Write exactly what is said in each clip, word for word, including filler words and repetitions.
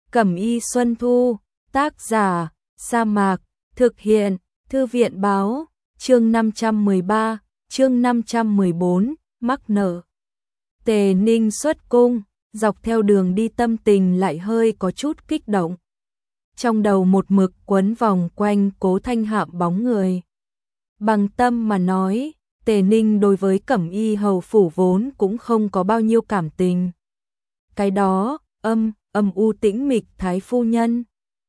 Cẩm y Xuân Thu, tác giả, Sa Mạc, thực hiện, Thư viện báo, chương năm trăm mười ba, chương năm trăm mười bốn, mắc nợ. Tề Ninh xuất cung, dọc theo đường đi tâm tình lại hơi có chút kích động. Trong đầu một mực quấn vòng quanh Cố Thanh Hạm bóng người. Bằng tâm mà nói, Tề Ninh đối với Cẩm y hầu phủ vốn cũng không có bao nhiêu cảm tình. Cái đó, âm, âm u tĩnh mịch thái phu nhân.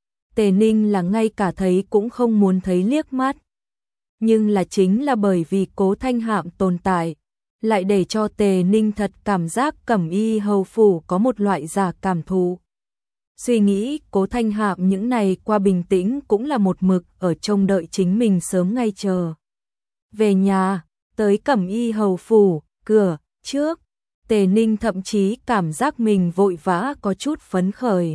Tề Ninh là ngay cả thấy cũng không muốn thấy liếc mắt. Nhưng là chính là bởi vì Cố Thanh Hạm tồn tại, lại để cho Tề Ninh thật cảm giác Cẩm y hầu phủ có một loại giả cảm thụ. Suy nghĩ Cố Thanh Hạm những này qua bình tĩnh cũng là một mực ở trông đợi chính mình sớm ngay chờ. Về nhà, tới Cẩm y hầu phủ, cửa, trước, Tề Ninh thậm chí cảm giác mình vội vã có chút phấn khởi.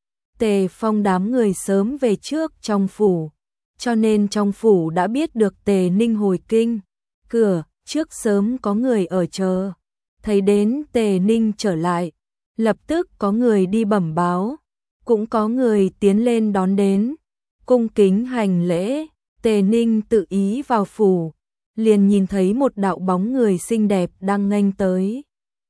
Tề Phong đám người sớm về trước trong phủ, cho nên trong phủ đã biết được Tề Ninh hồi kinh. Cửa, trước sớm có người ở chờ. Thấy đến Tề Ninh trở lại, lập tức có người đi bẩm báo. Cũng có người tiến lên đón đến. Cung kính hành lễ, Tề Ninh tự ý vào phủ. Liền nhìn thấy một đạo bóng người xinh đẹp đang nghênh tới.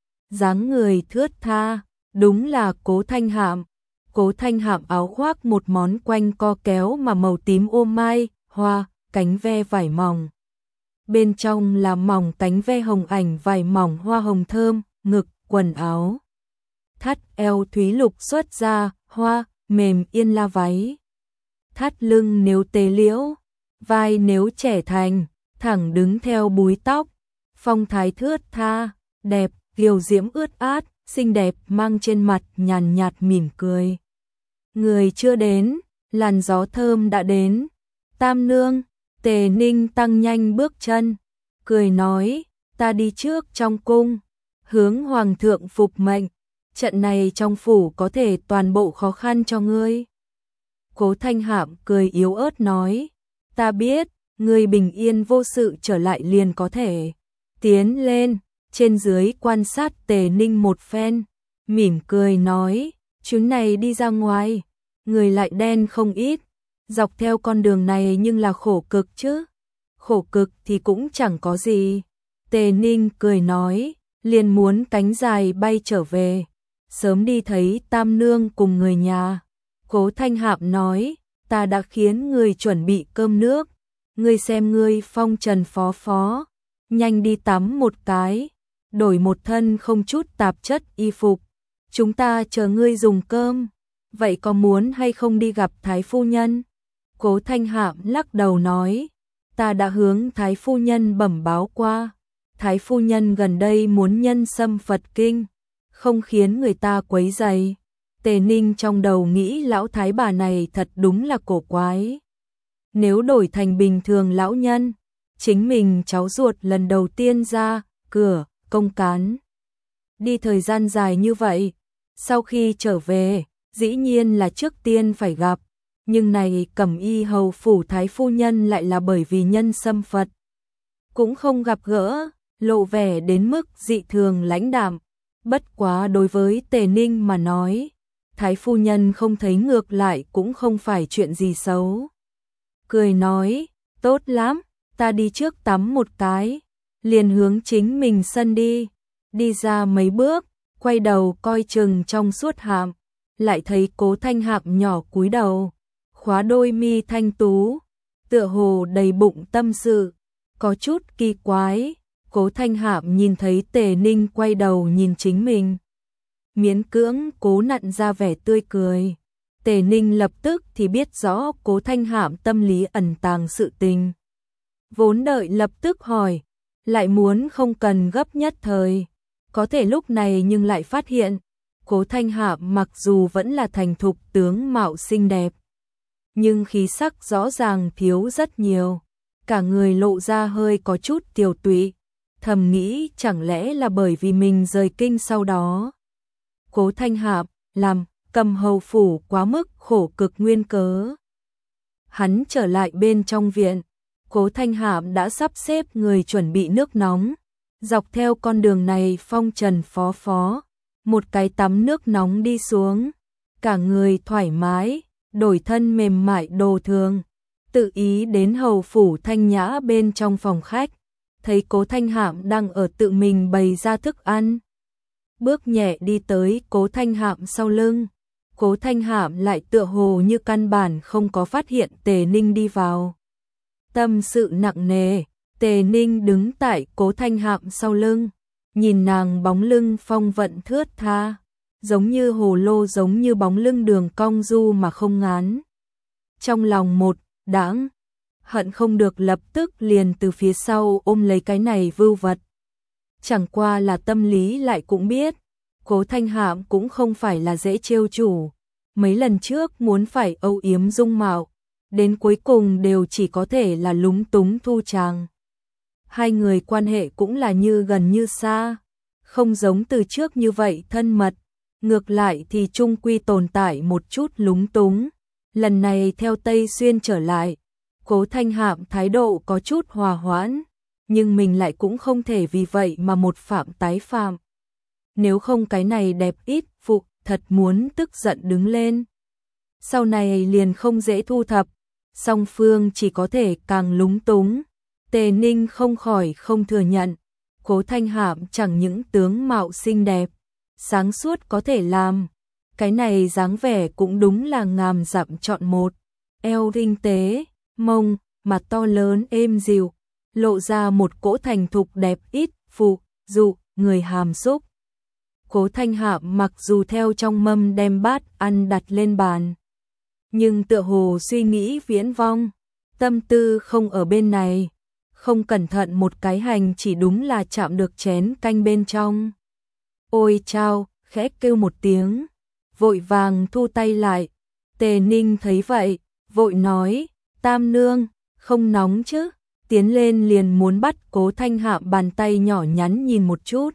Dáng người thướt tha, đúng là Cố Thanh Hạm. Cố Thanh Hạm áo khoác một món quanh co kéo mà màu tím ô mai, hoa, cánh ve vải mỏng. Bên trong là mỏng cánh ve hồng ảnh vải mỏng hoa hồng thơm, ngực, quần áo. Thắt eo thúy lục xuất ra, hoa, mềm yên la váy. Thắt lưng nếu tê liễu, vai nếu trẻ thành, thẳng đứng theo búi tóc. Phong thái thướt tha, đẹp, kiều diễm ướt át, xinh đẹp mang trên mặt nhàn nhạt mỉm cười. Người chưa đến, làn gió thơm đã đến. Tam nương, Tề Ninh tăng nhanh bước chân, cười nói, ta đi trước trong cung, hướng hoàng thượng phục mệnh, trận này trong phủ có thể toàn bộ khó khăn cho ngươi. Cố Thanh Hạm cười yếu ớt nói, ta biết, ngươi bình yên vô sự trở lại liền có thể. Tiến lên, trên dưới quan sát Tề Ninh một phen, mỉm cười nói, chuyến này đi ra ngoài, người lại đen không ít, dọc theo con đường này nhưng là khổ cực chứ. Khổ cực thì cũng chẳng có gì. Tề Ninh cười nói, liền muốn cánh dài bay trở về, sớm đi thấy Tam nương cùng người nhà. Cố Thanh Hạm nói, ta đã khiến người chuẩn bị cơm nước, ngươi xem ngươi phong trần phó phó, nhanh đi tắm một cái, đổi một thân không chút tạp chất y phục, chúng ta chờ ngươi dùng cơm. Vậy có muốn hay không đi gặp Thái phu nhân? Cố Thanh Hạm lắc đầu nói, ta đã hướng Thái phu nhân bẩm báo qua, Thái phu nhân gần đây muốn nhân xâm Phật kinh, không khiến người ta quấy rầy. Tề Ninh trong đầu nghĩ lão thái bà này thật đúng là cổ quái. Nếu đổi thành bình thường lão nhân, chính mình cháu ruột lần đầu tiên ra cửa công cán, đi thời gian dài như vậy, sau khi trở về, dĩ nhiên là trước tiên phải gặp. Nhưng này Cẩm y hầu phủ thái phu nhân lại là bởi vì nhân xâm Phật, cũng không gặp gỡ, lộ vẻ đến mức dị thường lãnh đạm. Bất quá đối với Tề Ninh mà nói, thái phu nhân không thấy ngược lại cũng không phải chuyện gì xấu. Cười nói, tốt lắm, ta đi trước tắm một cái, liền hướng chính mình sân đi. Đi ra mấy bước, quay đầu coi chừng trong suốt Hạm, lại thấy Cố Thanh Hạm nhỏ cúi đầu, khóa đôi mi thanh tú, tựa hồ đầy bụng tâm sự, có chút kỳ quái. Cố Thanh Hạm nhìn thấy Tề Ninh quay đầu nhìn chính mình, miễn cưỡng cố nặn ra vẻ tươi cười. Tề Ninh lập tức thì biết rõ Cố Thanh Hạm tâm lý ẩn tàng sự tình. Vốn đợi lập tức hỏi, lại muốn không cần gấp nhất thời. Có thể lúc này nhưng lại phát hiện, Cố Thanh Hạm mặc dù vẫn là thành thục tướng mạo xinh đẹp, nhưng khí sắc rõ ràng thiếu rất nhiều, cả người lộ ra hơi có chút tiều tụy. Thầm nghĩ chẳng lẽ là bởi vì mình rời kinh sau đó, Cố Thanh Hạm làm cầm hầu phủ quá mức khổ cực nguyên cớ. Hắn trở lại bên trong viện, Cố Thanh Hạm đã sắp xếp người chuẩn bị nước nóng, dọc theo con đường này phong trần phó phó, một cái tắm nước nóng đi xuống, cả người thoải mái, đổi thân mềm mại đồ thường, tự ý đến hầu phủ Thanh Nhã bên trong phòng khách, thấy Cố Thanh Hạm đang ở tự mình bày ra thức ăn. Bước nhẹ đi tới Cố Thanh Hạm sau lưng, Cố Thanh Hạm lại tựa hồ như căn bản không có phát hiện Tề Ninh đi vào. Tâm sự nặng nề, Tề Ninh đứng tại Cố Thanh Hạm sau lưng, nhìn nàng bóng lưng phong vận thướt tha, giống như hồ lô, giống như bóng lưng đường cong du mà không ngán. Trong lòng một đãng, hận không được lập tức liền từ phía sau ôm lấy cái này vưu vật. Chẳng qua là tâm lý lại cũng biết, Cố Thanh Hạm cũng không phải là dễ trêu chủ. Mấy lần trước muốn phải âu yếm dung mạo, đến cuối cùng đều chỉ có thể là lúng túng thu chàng. Hai người quan hệ cũng là như gần như xa, không giống từ trước như vậy thân mật, ngược lại thì chung quy tồn tại một chút lúng túng. Lần này theo Tây Xuyên trở lại, Cố Thanh Hạm thái độ có chút hòa hoãn, nhưng mình lại cũng không thể vì vậy mà một phạm tái phạm. Nếu không cái này đẹp ít phụ thật muốn tức giận đứng lên. Sau này liền không dễ thu thập, song phương chỉ có thể càng lúng túng. Tề Ninh không khỏi không thừa nhận, Cố Thanh Hạm chẳng những tướng mạo xinh đẹp, sáng suốt có thể làm. Cái này dáng vẻ cũng đúng là ngàm dặm chọn một, eo tinh tế, mông, mặt to lớn êm dịu, lộ ra một cỗ thành thục đẹp ít, phụ, dụ, người hàm xúc. Cố Thanh Hạm mặc dù theo trong mâm đem bát ăn đặt lên bàn, nhưng tựa hồ suy nghĩ viễn vong, tâm tư không ở bên này, không cẩn thận một cái hành chỉ đúng là chạm được chén canh bên trong. Ôi chao, khẽ kêu một tiếng, vội vàng thu tay lại. Tề Ninh thấy vậy, vội nói, Tam nương, không nóng chứ, tiến lên liền muốn bắt Cố Thanh Hạm bàn tay nhỏ nhắn nhìn một chút.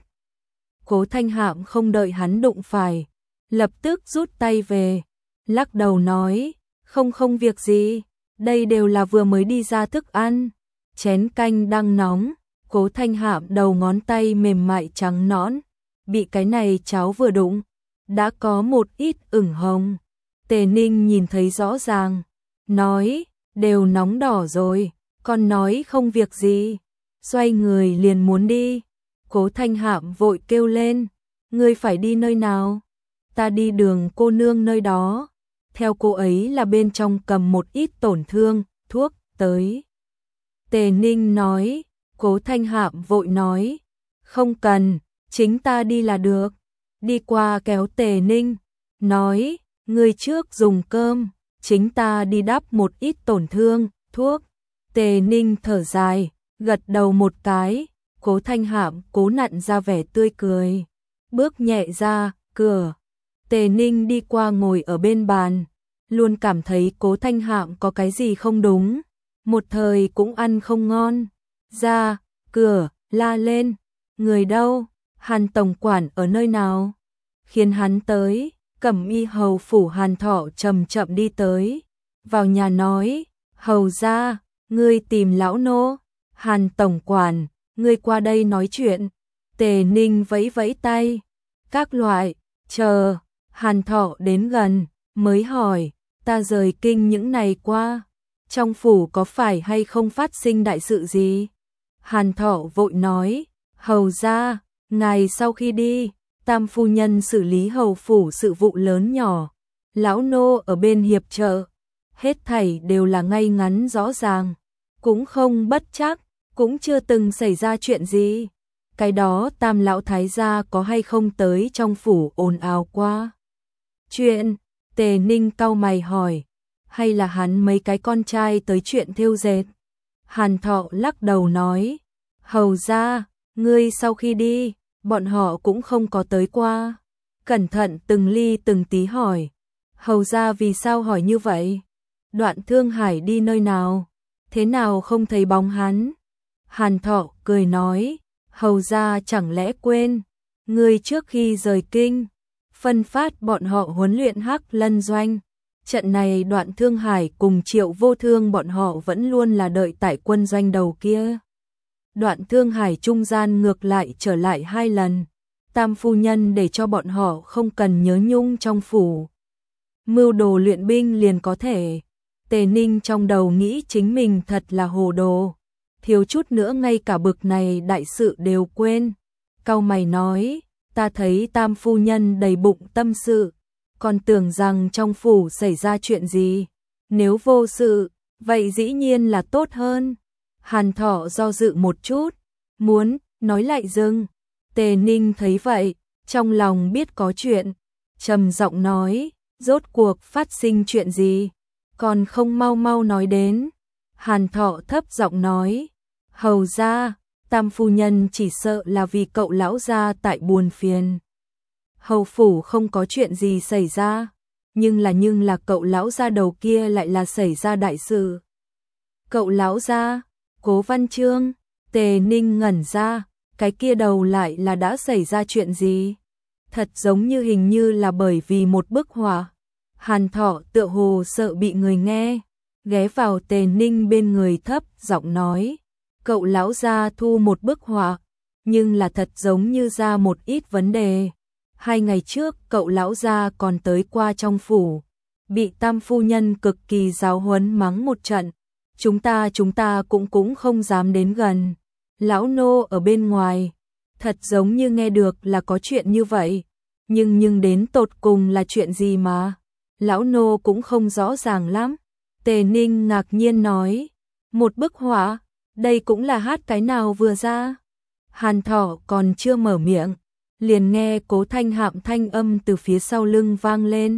Cố Thanh Hạm không đợi hắn đụng phải, lập tức rút tay về, lắc đầu nói, không không việc gì, đây đều là vừa mới đi ra thức ăn, chén canh đang nóng. Cố Thanh Hạm đầu ngón tay mềm mại trắng nõn, bị cái này cháo vừa đụng, đã có một ít ửng hồng. Tề Ninh nhìn thấy rõ ràng, nói, đều nóng đỏ rồi, còn nói không việc gì, xoay người liền muốn đi. Cố Thanh Hạm vội kêu lên, ngươi phải đi nơi nào? Ta đi đường cô nương nơi đó. Theo cô ấy là bên trong cầm một ít tổn thương, thuốc, tới. Tề Ninh nói, Cố Thanh Hạm vội nói, không cần, chính ta đi là được. Đi qua kéo Tề Ninh, nói, ngươi trước dùng cơm, chính ta đi đắp một ít tổn thương, thuốc. Tề Ninh thở dài, gật đầu một cái. Cố Thanh Hạm cố nặn ra vẻ tươi cười, bước nhẹ ra cửa. Tề Ninh đi qua ngồi ở bên bàn, luôn cảm thấy Cố Thanh Hạm có cái gì không đúng, một thời cũng ăn không ngon. Ra cửa la lên, người đâu? Hàn tổng quản ở nơi nào? Khiến hắn tới. Cẩm y hầu phủ Hàn Thọ chậm chậm đi tới, vào nhà nói, hầu gia, ngươi tìm lão nô. Hàn tổng quản, ngươi qua đây nói chuyện. Tề Ninh vẫy vẫy tay, các loại, chờ. Hàn Thọ đến gần, mới hỏi, ta rời kinh những ngày qua, trong phủ có phải hay không phát sinh đại sự gì? Hàn Thọ vội nói, hầu gia, ngài sau khi đi, Tam phu nhân xử lý hầu phủ sự vụ lớn nhỏ, lão nô ở bên hiệp trợ, hết thảy đều là ngay ngắn rõ ràng, cũng không bất trắc, cũng chưa từng xảy ra chuyện gì. Cái đó Tam lão thái gia có hay không tới trong phủ ồn ào qua? Chuyện, Tề Ninh cau mày hỏi, hay là hắn mấy cái con trai tới chuyện thêu dệt? Hàn Thọ lắc đầu nói, hầu gia, ngươi sau khi đi, bọn họ cũng không có tới qua. Cẩn thận từng ly từng tí hỏi, hầu gia vì sao hỏi như vậy? Đoạn Thương Hải đi nơi nào? Thế nào không thấy bóng hắn? Hàn Thọ cười nói, hầu gia chẳng lẽ quên, ngươi trước khi rời kinh, phân phát bọn họ huấn luyện Hắc Lân doanh. Trận này Đoạn Thương Hải cùng Triệu Vô Thương bọn họ vẫn luôn là đợi tại quân doanh đầu kia. Đoạn Thương Hải trung gian ngược lại trở lại hai lần, Tam phu nhân để cho bọn họ không cần nhớ nhung trong phủ. mưu đồ luyện binh liền có thể. Tề Ninh trong đầu nghĩ chính mình thật là hồ đồ, thiếu chút nữa ngay cả bực này đại sự đều quên. Cau mày nói, ta thấy Tam phu nhân đầy bụng tâm sự, còn tưởng rằng trong phủ xảy ra chuyện gì. Nếu vô sự, vậy dĩ nhiên là tốt hơn. Hàn Thọ do dự một chút, muốn nói lại dừng. Tề Ninh thấy vậy, trong lòng biết có chuyện, trầm giọng nói, rốt cuộc phát sinh chuyện gì, còn không mau mau nói đến. Hàn Thọ thấp giọng nói, hầu gia, Tam phu nhân chỉ sợ là vì cậu lão gia tại buồn phiền. Hầu phủ không có chuyện gì xảy ra, nhưng là nhưng là cậu lão gia đầu kia lại là xảy ra đại sự. Cậu lão gia, Cố Văn Chương. Tề Ninh ngẩn ra, cái kia đầu lại là đã xảy ra chuyện gì? Thật giống như hình như là bởi vì một bức họa. Hàn Thọ tựa hồ sợ bị người nghe, ghé vào Tề Ninh bên người thấp giọng nói, cậu lão gia thu một bức họa, nhưng là thật giống như ra một ít vấn đề. Hai ngày trước cậu lão gia còn tới qua trong phủ, bị Tam phu nhân cực kỳ giáo huấn mắng một trận. Chúng ta chúng ta cũng cũng không dám đến gần. Lão nô ở bên ngoài, thật giống như nghe được là có chuyện như vậy, nhưng nhưng đến tột cùng là chuyện gì mà lão nô cũng không rõ ràng lắm. Tề Ninh ngạc nhiên nói, một bức họa, đây cũng là hát cái nào vừa ra? Hàn Thọ còn chưa mở miệng, liền nghe Cố Thanh Hạm thanh âm từ phía sau lưng vang lên.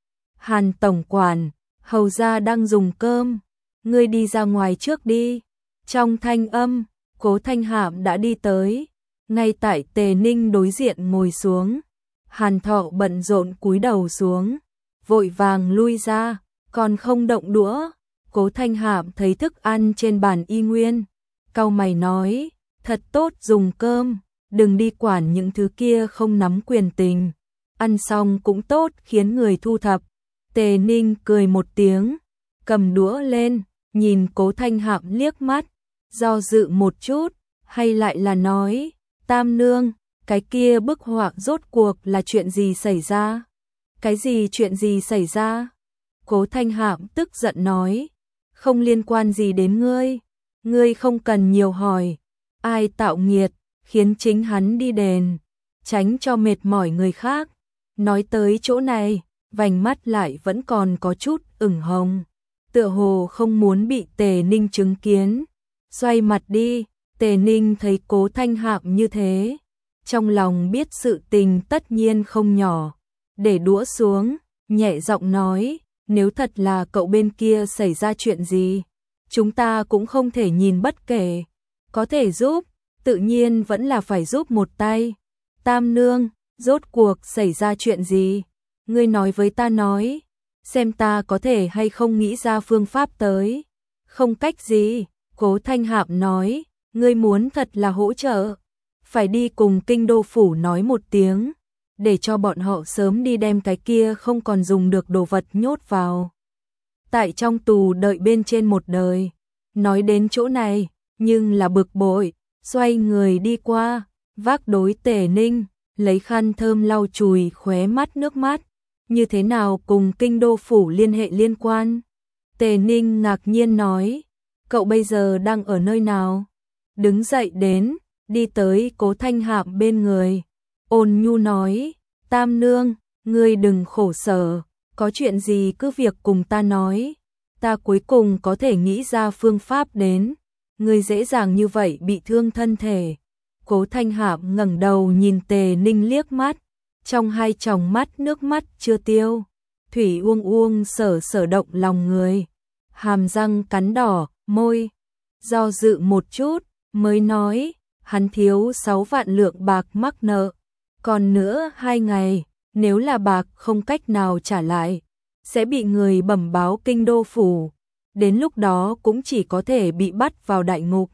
Hàn tổng quản, hầu gia đang dùng cơm, ngươi đi ra ngoài trước đi. Trong thanh âm, Cố Thanh Hạm đã đi tới, ngay tại Tề Ninh đối diện ngồi xuống. Hàn Thọ bận rộn cúi đầu xuống, vội vàng lui ra, còn không động đũa. Cố Thanh Hạm thấy thức ăn trên bàn y nguyên, cau mày nói, thật tốt dùng cơm, đừng đi quản những thứ kia không nắm quyền tình. Ăn xong cũng tốt khiến người thu thập. Tề Ninh cười một tiếng, cầm đũa lên, nhìn Cố Thanh Hạm liếc mắt, do dự một chút, hay lại là nói, Tam nương, cái kia bức họa rốt cuộc là chuyện gì xảy ra? Cái gì chuyện gì xảy ra? Cố Thanh Hạm tức giận nói, không liên quan gì đến ngươi, ngươi không cần nhiều hỏi, ai tạo nghiệt, khiến chính hắn đi đền, tránh cho mệt mỏi người khác. Nói tới chỗ này, vành mắt lại vẫn còn có chút ửng hồng, tựa hồ không muốn bị Tề Ninh chứng kiến. Xoay mặt đi, Tề Ninh thấy Cố Thanh Hạm như thế, trong lòng biết sự tình tất nhiên không nhỏ, để đũa xuống, nhẹ giọng nói, nếu thật là cậu bên kia xảy ra chuyện gì, chúng ta cũng không thể nhìn bất kể, có thể giúp, tự nhiên vẫn là phải giúp một tay. Tam nương, rốt cuộc xảy ra chuyện gì? Ngươi nói với ta nói, xem ta có thể hay không nghĩ ra phương pháp tới. Không cách gì, Cố Thanh Hạm nói, ngươi muốn thật là hỗ trợ, phải đi cùng kinh đô phủ nói một tiếng, để cho bọn họ sớm đi đem cái kia không còn dùng được đồ vật nhốt vào tại trong tù đợi bên trên một đời. Nói đến chỗ này, nhưng là bực bội, xoay người đi qua, vác đối Tề Ninh, lấy khăn thơm lau chùi khóe mắt nước mắt. Như thế nào cùng kinh đô phủ liên hệ liên quan? Tề Ninh ngạc nhiên nói, cậu bây giờ đang ở nơi nào? Đứng dậy đến, đi tới Cố Thanh Hạm bên người, ôn nhu nói, Tam nương, ngươi đừng khổ sở, có chuyện gì cứ việc cùng ta nói, ta cuối cùng có thể nghĩ ra phương pháp đến, ngươi dễ dàng như vậy bị thương thân thể. Cố Thanh Hạm ngẩng đầu nhìn Tề Ninh liếc mắt, trong hai tròng mắt nước mắt chưa tiêu, thủy uông uông sở sở động lòng người, hàm răng cắn đỏ, môi do dự một chút, mới nói, hắn thiếu sáu vạn lượng bạc mắc nợ, còn nữa hai ngày, nếu là bạc không cách nào trả lại, sẽ bị người bẩm báo kinh đô phủ, đến lúc đó cũng chỉ có thể bị bắt vào đại ngục.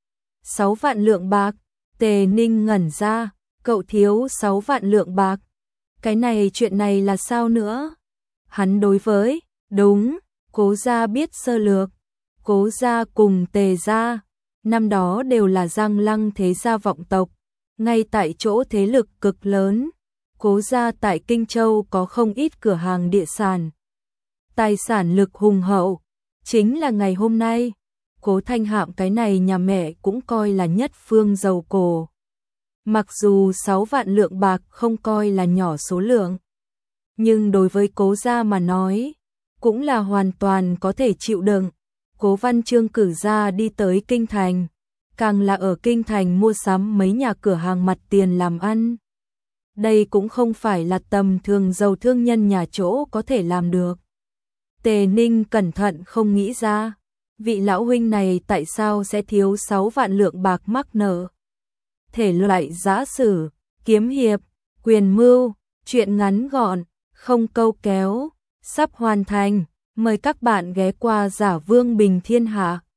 Sáu vạn lượng bạc, Tề Ninh ngẩn ra, cậu thiếu sáu vạn lượng bạc, cái này chuyện này là sao nữa? Hắn đối với, đúng, Cố gia biết sơ lược, Cố gia cùng Tề gia, năm đó đều là Giang Lăng thế gia vọng tộc, ngay tại chỗ thế lực cực lớn. Cố gia tại Kinh Châu có không ít cửa hàng địa sản. Tài sản lực hùng hậu, chính là ngày hôm nay, Cố Thanh Hạm cái này nhà mẹ cũng coi là nhất phương giàu cổ. Mặc dù sáu vạn lượng bạc không coi là nhỏ số lượng, nhưng đối với Cố gia mà nói, cũng là hoàn toàn có thể chịu đựng. Cố Văn Chương cử ra đi tới Kinh Thành, càng là ở Kinh Thành mua sắm mấy nhà cửa hàng mặt tiền làm ăn. Đây cũng không phải là tầm thường giàu thương nhân nhà chỗ có thể làm được. Tề Ninh cẩn thận không nghĩ ra, vị lão huynh này tại sao sẽ thiếu sáu vạn lượng bạc mắc nợ. Thể loại giã sử, kiếm hiệp, quyền mưu, truyện ngắn gọn, không câu kéo, sắp hoàn thành. Mời các bạn ghé qua Giả Vương Bình Thiên Hạ.